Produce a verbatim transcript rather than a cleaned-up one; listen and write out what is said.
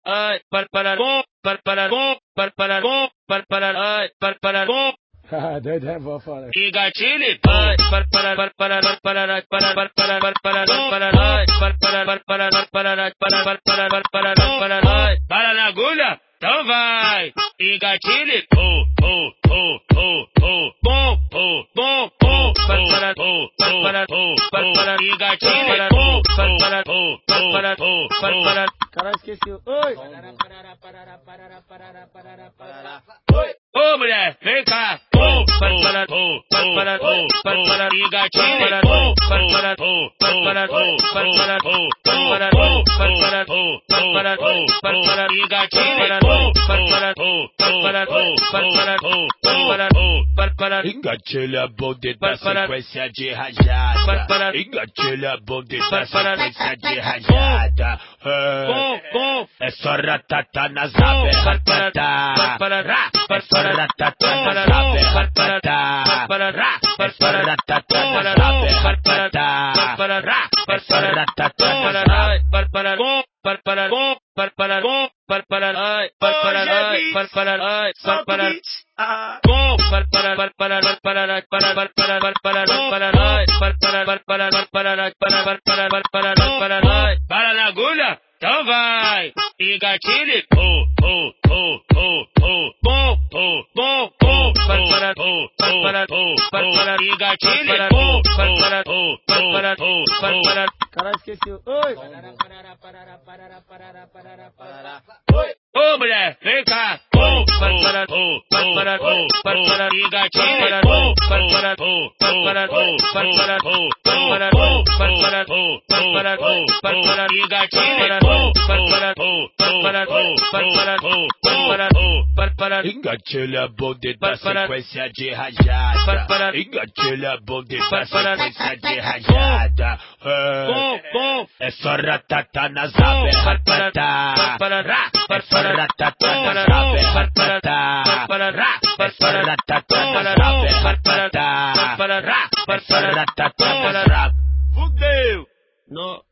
ai, para para bom, para para bom, para para bom, para para ai, para para bom. Ah, doido é bom, fala. E gatilho, ai, para para para para para para para para para para para ai, para para para para para para para para para para ai, para na agulha, então vai. E gatilho, oh oh oh oh oh, bom, oh bom, oh, para para para para para e gatilho, oh para para para para. Caralho, esqueci. Oi! Ô mulher, vem cá! Ô, para, para, para, para, para, para, e gatilho, para, para, para, para, para, para, para, para, para, para, para, e gatilho, para, para, para, para, para, para, engatilha bonde da sequência de rajada. Engatilha bonde da sequência de rajada. É só ratata nas aves, ratata. É só ratata nas aves, ratata. É só ratata nas aves, ratata. É só ratata nas aves. para para bom, para para bom, para para bom, para para ai, para para ai, para para ai, para para bom, para para para para para para para para para para ai, para para para para para para para para para ai, para na agulha, então vai. E gatilho, oh oh oh oh oh, bom, oh bom, oh, para para para para para e gatilho, oh para para para para. Caralho, esqueci. Oi! Ô mulher, vem cá! Ô, para, para, para, para, para, e gatilho, para, para, para, para, para, para, para, para, para, e gatilho, para, para, para, para, para, para, engatilha bonde da sequência de rajada. Engatilha bonde da sequência de rajada. É só ratata nas aves, ratata. É só ratata nas aves, ratata. É só ratata nas aves, ratata. É só ratata nas aves. Fudeu! No.